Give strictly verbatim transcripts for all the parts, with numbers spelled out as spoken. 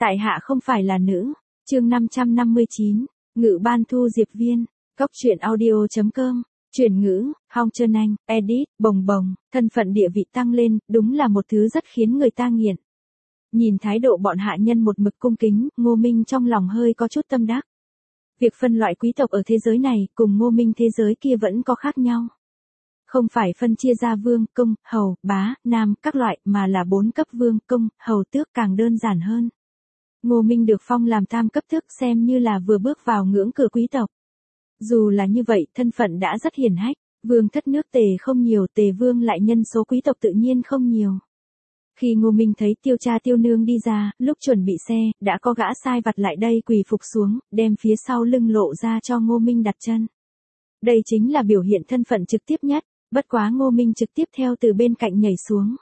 Tại hạ không phải là nữ. Chương năm trăm năm mươi chín, Ngự Ban Thu Diệp Viên. Cốc truyện audio chấm com. Chuyển ngữ, Hong Trân Anh, edit, bồng bồng, thân phận địa vị tăng lên, đúng là một thứ rất khiến người ta nghiện. Nhìn thái độ bọn hạ nhân một mực cung kính, Ngô Minh trong lòng hơi có chút tâm đắc. Việc phân loại quý tộc ở thế giới này cùng Ngô Minh thế giới kia vẫn có khác nhau. Không phải phân chia ra vương, công, hầu, bá, nam, các loại, mà là bốn cấp vương, công, hầu, tước càng đơn giản hơn. Ngô Minh được phong làm tam cấp tước xem như là vừa bước vào ngưỡng cửa quý tộc. Dù là như vậy, thân phận đã rất hiển hách, vương thất nước Tề không nhiều, Tề vương lại nhân số quý tộc tự nhiên không nhiều. Khi Ngô Minh thấy tiêu cha tiêu nương đi ra, lúc chuẩn bị xe, đã có gã sai vặt lại đây quỳ phục xuống, đem phía sau lưng lộ ra cho Ngô Minh đặt chân. Đây chính là biểu hiện thân phận trực tiếp nhất, bất quá Ngô Minh trực tiếp theo từ bên cạnh nhảy xuống.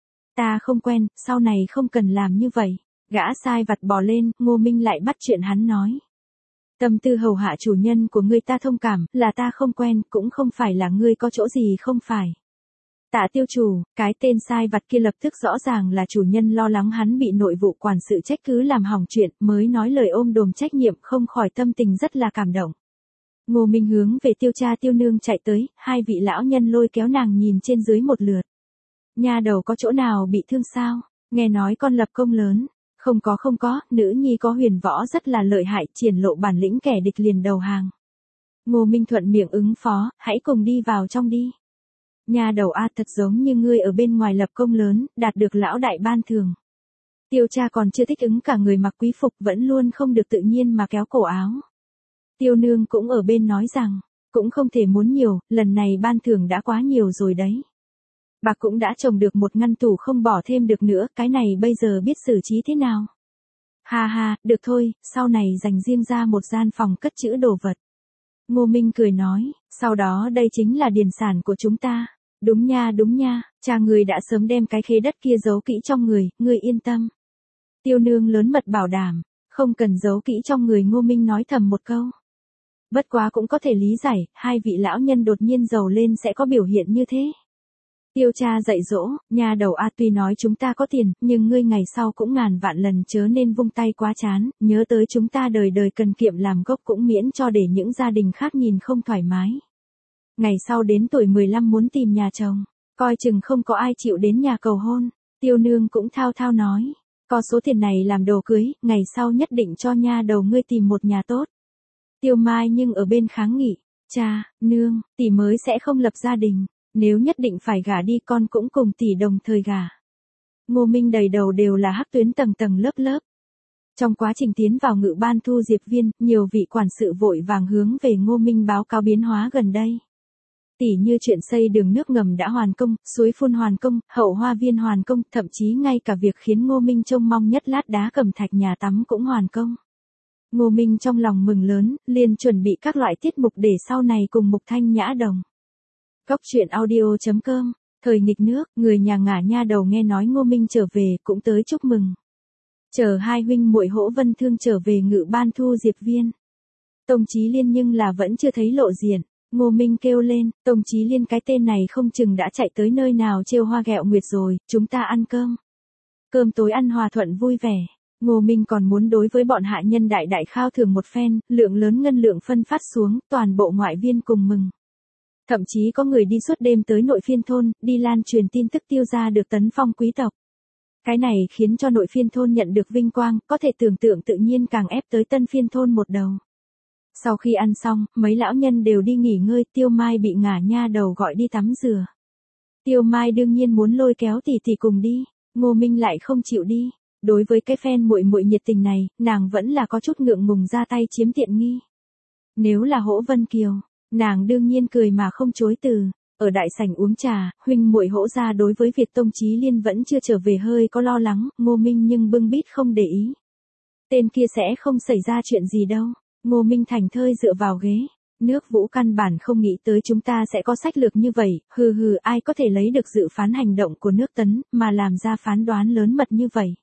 Ta không quen, sau này không cần làm như vậy. Gã sai vặt bò lên, Ngô Minh lại bắt chuyện hắn nói. Tâm tư hầu hạ chủ nhân của ngươi ta thông cảm, là ta không quen, cũng không phải là ngươi có chỗ gì không phải. Tạ tiêu chủ, cái tên sai vặt kia lập tức rõ ràng là chủ nhân lo lắng hắn bị nội vụ quản sự trách cứ làm hỏng chuyện, mới nói lời ôm đồm trách nhiệm, không khỏi tâm tình rất là cảm động. Ngô Minh hướng về tiêu cha tiêu nương chạy tới, hai vị lão nhân lôi kéo nàng nhìn trên dưới một lượt. Nha đầu có chỗ nào bị thương sao? Nghe nói con lập công lớn. Không có không có, nữ nhi có huyền võ rất là lợi hại, triển lộ bản lĩnh kẻ địch liền đầu hàng. Ngô Minh thuận miệng ứng phó, hãy cùng đi vào trong đi. Nhà đầu a thật giống như ngươi ở bên ngoài lập công lớn, đạt được lão đại ban thưởng. Tiêu cha còn chưa thích ứng cả người mặc quý phục vẫn luôn không được tự nhiên mà kéo cổ áo. Tiêu nương cũng ở bên nói rằng, cũng không thể muốn nhiều, lần này ban thưởng đã quá nhiều rồi đấy. Bạc cũng đã trồng được một ngăn tủ không bỏ thêm được nữa, cái này bây giờ biết xử trí thế nào? Ha ha, được thôi, sau này dành riêng ra một gian phòng cất trữ đồ vật. Ngô Minh cười nói, sau đó đây chính là điền sản của chúng ta. Đúng nha đúng nha, cha người đã sớm đem cái khế đất kia giấu kỹ trong người, ngươi yên tâm. Tiêu nương lớn mật bảo đảm, không cần giấu kỹ trong người. Ngô Minh nói thầm một câu. Bất quá cũng có thể lý giải, hai vị lão nhân đột nhiên giàu lên sẽ có biểu hiện như thế. Tiêu cha dạy dỗ, nhà đầu a tuy nói chúng ta có tiền, nhưng ngươi ngày sau cũng ngàn vạn lần chớ nên vung tay quá chán, nhớ tới chúng ta đời đời cần kiệm làm gốc cũng miễn cho để những gia đình khác nhìn không thoải mái. Ngày sau đến tuổi mười lăm muốn tìm nhà chồng, coi chừng không có ai chịu đến nhà cầu hôn. Tiêu nương cũng thao thao nói, có số tiền này làm đồ cưới, ngày sau nhất định cho nha đầu ngươi tìm một nhà tốt. Tiêu Mai nhưng ở bên kháng nghị, cha, nương, tỷ mới sẽ không lập gia đình. Nếu nhất định phải gả đi con cũng cùng tỷ đồng thời gả. Ngô Minh đầy đầu đều là hắc tuyến tầng tầng lớp lớp. Trong quá trình tiến vào Ngự Ban Thu Diệp Viên, nhiều vị quản sự vội vàng hướng về Ngô Minh báo cáo biến hóa gần đây. Tỷ như chuyện xây đường nước ngầm đã hoàn công, suối phun hoàn công, hậu hoa viên hoàn công, thậm chí ngay cả việc khiến Ngô Minh trông mong nhất lát đá cẩm thạch nhà tắm cũng hoàn công. Ngô Minh trong lòng mừng lớn, liền chuẩn bị các loại tiết mục để sau này cùng Mục Thanh Nhã đồng. Cốc truyện audio chấm com. Thời nghịch nước, người nhà ngả nha đầu nghe nói Ngô Minh trở về, cũng tới chúc mừng. Chờ hai huynh muội Hỗ Vân Thương trở về Ngự Ban Thu Diệp Viên. Tông Chí Liên nhưng là vẫn chưa thấy lộ diện. Ngô Minh kêu lên, Tông Chí Liên cái tên này không chừng đã chạy tới nơi nào trêu hoa ghẹo nguyệt rồi, chúng ta ăn cơm. Cơm tối ăn hòa thuận vui vẻ. Ngô Minh còn muốn đối với bọn hạ nhân đại đại khao thưởng một phen, lượng lớn ngân lượng phân phát xuống, toàn bộ ngoại viên cùng mừng. Thậm chí có người đi suốt đêm tới nội phiên thôn, đi lan truyền tin tức Tiêu gia được tấn phong quý tộc. Cái này khiến cho nội phiên thôn nhận được vinh quang, có thể tưởng tượng tự nhiên càng ép tới tân phiên thôn một đầu. Sau khi ăn xong, mấy lão nhân đều đi nghỉ ngơi, Tiêu Mai bị ngả nha đầu gọi đi tắm rửa. Tiêu Mai đương nhiên muốn lôi kéo tỷ tỷ cùng đi, Ngô Minh lại không chịu đi. Đối với cái phen muội muội nhiệt tình này, nàng vẫn là có chút ngượng ngùng ra tay chiếm tiện nghi. Nếu là Hỗ Vân Kiều, nàng đương nhiên cười mà không chối từ. Ở đại sảnh uống trà, huynh muội Hỗ gia đối với việc Tông Chí Liên vẫn chưa trở về hơi có lo lắng, Ngô Minh nhưng bưng bít không để ý. Tên kia sẽ không xảy ra chuyện gì đâu. Ngô Minh thành thơi dựa vào ghế. Nước Vũ căn bản không nghĩ tới chúng ta sẽ có sách lược như vậy, hừ hừ, ai có thể lấy được dự phán hành động của nước Tấn, mà làm ra phán đoán lớn mật như vậy.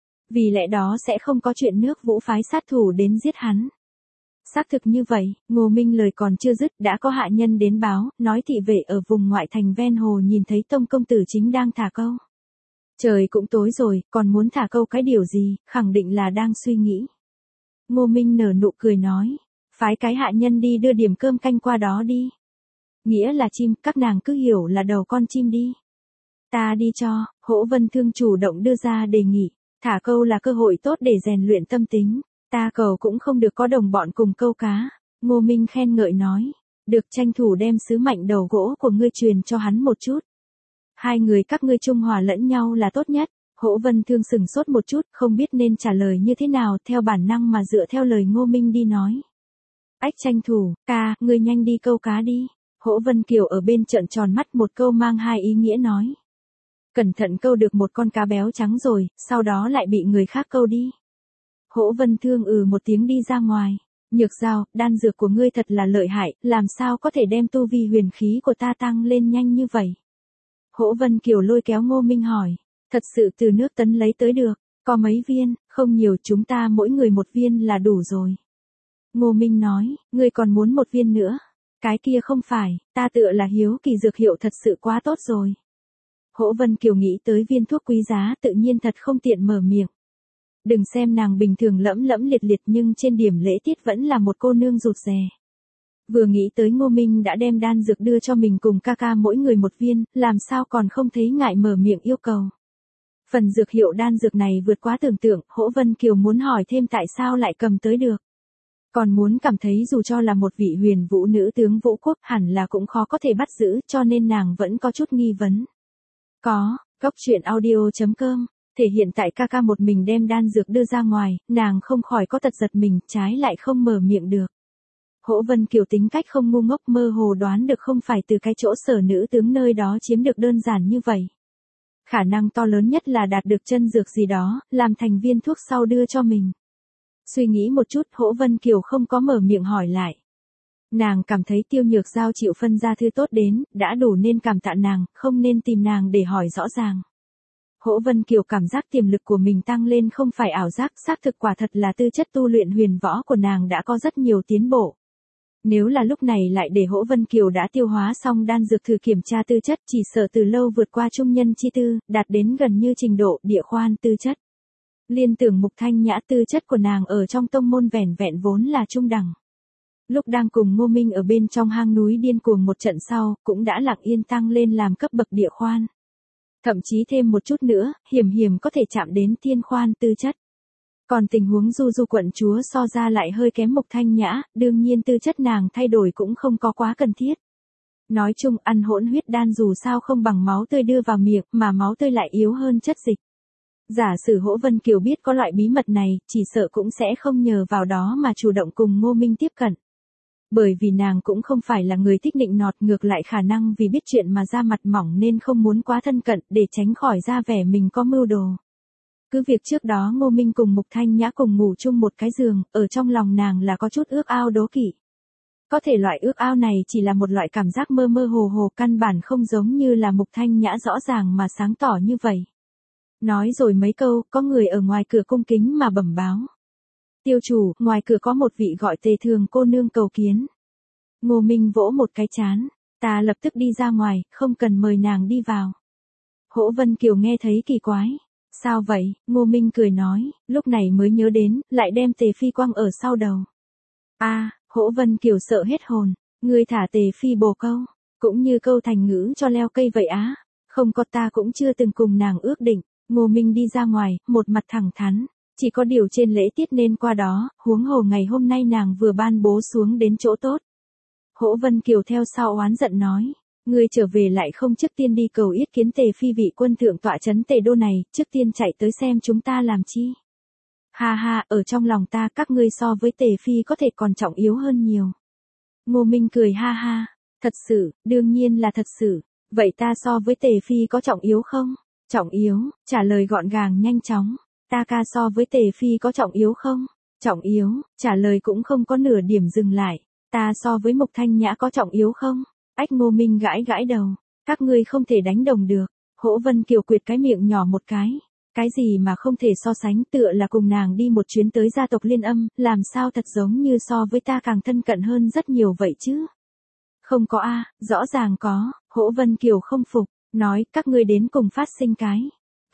Vì lẽ đó sẽ không có chuyện nước Vũ phái sát thủ đến giết hắn. Xác thực như vậy, Ngô Minh lời còn chưa dứt, đã có hạ nhân đến báo, nói thị vệ ở vùng ngoại thành ven hồ nhìn thấy Tông công tử chính đang thả câu. Trời cũng tối rồi, còn muốn thả câu cái điều gì, khẳng định là đang suy nghĩ. Ngô Minh nở nụ cười nói, phái cái hạ nhân đi đưa điểm cơm canh qua đó đi. Nghĩa là chim, các nàng cứ hiểu là đầu con chim đi. Ta đi cho, Hỗ Vân Thương chủ động đưa ra đề nghị, thả câu là cơ hội tốt để rèn luyện tâm tính, ta cầu cũng không được có đồng bọn cùng câu cá. Ngô Minh khen ngợi nói, được, tranh thủ đem sứ mệnh đầu gỗ của ngươi truyền cho hắn một chút. Hai người các ngươi trung hòa lẫn nhau là tốt nhất. Hỗ Vân Thương sừng sốt một chút, không biết nên trả lời như thế nào, theo bản năng mà dựa theo lời Ngô Minh đi nói. Ách tranh thủ, ca, ngươi nhanh đi câu cá đi. Hỗ Vân Kiều ở bên trợn tròn mắt, một câu mang hai ý nghĩa nói. Cẩn thận câu được một con cá béo trắng rồi, sau đó lại bị người khác câu đi. Hỗ Vân Thương ừ một tiếng đi ra ngoài. Nhược Giao, đan dược của ngươi thật là lợi hại, làm sao có thể đem tu vi huyền khí của ta tăng lên nhanh như vậy? Hỗ Vân Kiều lôi kéo Ngô Minh hỏi. Thật sự từ nước Tấn lấy tới được, có mấy viên, không nhiều, chúng ta mỗi người một viên là đủ rồi. Ngô Minh nói, ngươi còn muốn một viên nữa. Cái kia không phải, ta tựa là hiếu kỳ dược hiệu thật sự quá tốt rồi. Hỗ Vân Kiều nghĩ tới viên thuốc quý giá, tự nhiên thật không tiện mở miệng. Đừng xem nàng bình thường lẫm lẫm liệt liệt, nhưng trên điểm lễ tiết vẫn là một cô nương rụt rè. Vừa nghĩ tới Ngô Minh đã đem đan dược đưa cho mình cùng ca ca mỗi người một viên, làm sao còn không thấy ngại mở miệng yêu cầu. Phần dược hiệu đan dược này vượt quá tưởng tượng, Hỗ Vân Kiều muốn hỏi thêm tại sao lại cầm tới được. Còn muốn cảm thấy dù cho là một vị huyền vũ nữ tướng vũ quốc hẳn là cũng khó có thể bắt giữ, cho nên nàng vẫn có chút nghi vấn. Có, góc truyện audio chấm com, thể hiện tại ca ca một mình đem đan dược đưa ra ngoài, nàng không khỏi có tật giật mình, trái lại không mở miệng được. Hỗ Vân Kiều tính cách không ngu ngốc, mơ hồ đoán được không phải từ cái chỗ sở nữ tướng nơi đó chiếm được đơn giản như vậy. Khả năng to lớn nhất là đạt được chân dược gì đó, làm thành viên thuốc sau đưa cho mình. Suy nghĩ một chút, Hỗ Vân Kiều không có mở miệng hỏi lại. Nàng cảm thấy Tiêu Nhược Giao chịu phân ra thư tốt đến, đã đủ nên cảm tạ nàng, không nên tìm nàng để hỏi rõ ràng. Hỗ Vân Kiều cảm giác tiềm lực của mình tăng lên không phải ảo giác, xác thực quả thật là tư chất tu luyện huyền võ của nàng đã có rất nhiều tiến bộ. Nếu là lúc này lại để Hỗ Vân Kiều đã tiêu hóa xong đan dược thử kiểm tra tư chất, chỉ sợ từ lâu vượt qua trung nhân chi tư, đạt đến gần như trình độ địa khoan tư chất. Liên tưởng Mục Thanh Nhã tư chất của nàng ở trong tông môn vẻn vẹn vốn là trung đẳng. Lúc đang cùng Ngô Minh ở bên trong hang núi điên cuồng một trận sau, cũng đã lặng yên tăng lên làm cấp bậc địa khoan. Thậm chí thêm một chút nữa, hiểm hiểm có thể chạm đến thiên khoan tư chất. Còn tình huống Du Du quận chúa so ra lại hơi kém Mục Thanh Nhã, đương nhiên tư chất nàng thay đổi cũng không có quá cần thiết. Nói chung ăn hỗn huyết đan dù sao không bằng máu tươi đưa vào miệng, mà máu tươi lại yếu hơn chất dịch. Giả sử Hỗ Vân Kiều biết có loại bí mật này, chỉ sợ cũng sẽ không nhờ vào đó mà chủ động cùng Ngô Minh tiếp cận. Bởi vì nàng cũng không phải là người thích nịnh nọt, ngược lại khả năng vì biết chuyện mà ra mặt mỏng nên không muốn quá thân cận để tránh khỏi ra vẻ mình có mưu đồ. Cứ việc trước đó Ngô Minh cùng Mục Thanh Nhã cùng ngủ chung một cái giường, ở trong lòng nàng là có chút ước ao đố kỵ. Có thể loại ước ao này chỉ là một loại cảm giác mơ mơ hồ hồ, căn bản không giống như là Mục Thanh Nhã rõ ràng mà sáng tỏ như vậy. Nói rồi mấy câu, có người ở ngoài cửa cung kính mà bẩm báo. Tiêu chủ, ngoài cửa có một vị gọi Tề Thường cô nương cầu kiến. Ngô Minh vỗ một cái trán, ta lập tức đi ra ngoài, không cần mời nàng đi vào. Hỗ Vân Kiều nghe thấy kỳ quái. Sao vậy? Ngô Minh cười nói, lúc này mới nhớ đến, lại đem Tề Phi quăng ở sau đầu. A, à, Hỗ Vân Kiều sợ hết hồn, ngươi thả Tề Phi bồ câu, cũng như câu thành ngữ cho leo cây vậy á. Không có, ta cũng chưa từng cùng nàng ước định. Ngô Minh đi ra ngoài, một mặt thẳng thắn, chỉ có điều trên lễ tiết nên qua đó, huống hồ ngày hôm nay nàng vừa ban bố xuống đến chỗ tốt. Hỗ Vân Kiều theo sau oán giận nói, ngươi trở về lại không trước tiên đi cầu yết kiến Tề Phi vị quân thượng tọa trấn Tề đô này, trước tiên chạy tới xem chúng ta làm chi. Ha ha, ở trong lòng ta các ngươi so với Tề Phi có thể còn trọng yếu hơn nhiều. Ngô Minh cười ha ha, thật sự, đương nhiên là thật sự, vậy ta so với Tề Phi có trọng yếu không? Trọng yếu, trả lời gọn gàng nhanh chóng. Ta ca so với Tề Phi có trọng yếu không? Trọng yếu, trả lời cũng không có nửa điểm dừng lại. Ta so với Mục Thanh Nhã có trọng yếu không? Ách. Ngô Minh gãi gãi đầu. Các ngươi không thể đánh đồng được. Hỗ Vân Kiều quyệt cái miệng nhỏ một cái. Cái gì mà không thể so sánh, tựa là cùng nàng đi một chuyến tới gia tộc Liên Âm, làm sao thật giống như so với ta càng thân cận hơn rất nhiều vậy chứ? Không có a, rõ ràng có. Hỗ Vân Kiều không phục, nói các ngươi đến cùng phát sinh cái.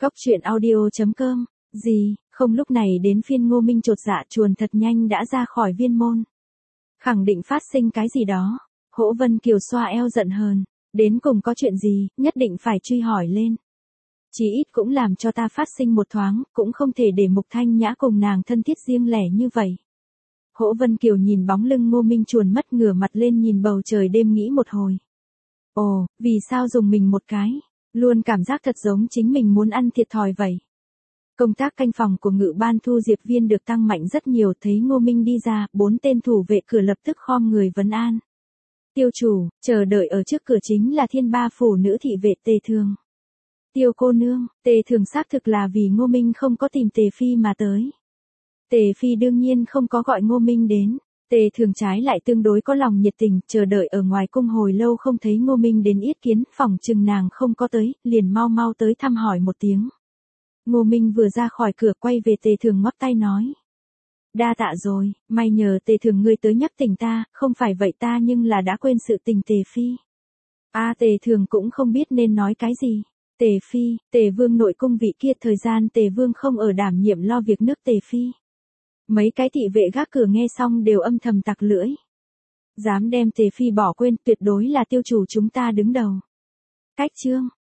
Cóc truyện audio chấm com. Gì, không lúc này đến phiên Ngô Minh chột dạ chuồn thật nhanh đã ra khỏi viên môn. Khẳng định phát sinh cái gì đó. Hỗ Vân Kiều xoa eo giận hờn. Đến cùng có chuyện gì, nhất định phải truy hỏi lên. Chí ít cũng làm cho ta phát sinh một thoáng, cũng không thể để Mục Thanh Nhã cùng nàng thân thiết riêng lẻ như vậy. Hỗ Vân Kiều nhìn bóng lưng Ngô Minh chuồn mất ngửa mặt lên nhìn bầu trời đêm nghĩ một hồi. Ồ, vì sao dùng mình một cái? Luôn cảm giác thật giống chính mình muốn ăn thiệt thòi vậy. Công tác canh phòng của Ngự Ban Thu Diệp Viên được tăng mạnh rất nhiều, thấy Ngô Minh đi ra, bốn tên thủ vệ cửa lập tức khom người vấn an. Tiêu chủ, chờ đợi ở trước cửa chính là Thiên Ba phủ nữ thị vệ Tề Thường. Tiêu cô nương, Tề Thường xác thực là vì Ngô Minh không có tìm Tề Phi mà tới. Tề Phi đương nhiên không có gọi Ngô Minh đến. Tề Thường trái lại tương đối có lòng nhiệt tình, chờ đợi ở ngoài cung hồi lâu không thấy Ngô Minh đến yết kiến, phỏng chừng nàng không có tới, liền mau mau tới thăm hỏi một tiếng. Ngô Minh vừa ra khỏi cửa quay về Tề Thường ngoắc tay nói. Đa tạ rồi, may nhờ Tề Thường ngươi tới nhắc tỉnh ta, không phải vậy ta nhưng là đã quên sự tình Tề Phi. A à, Tề Thường cũng không biết nên nói cái gì. Tề Phi, Tề Vương nội cung vị kia thời gian Tề Vương không ở đảm nhiệm lo việc nước Tề Phi. Mấy cái thị vệ gác cửa nghe xong đều âm thầm tặc lưỡi. Dám đem Tề Phi bỏ quên tuyệt đối là tiêu chủ chúng ta đứng đầu. Cách chương.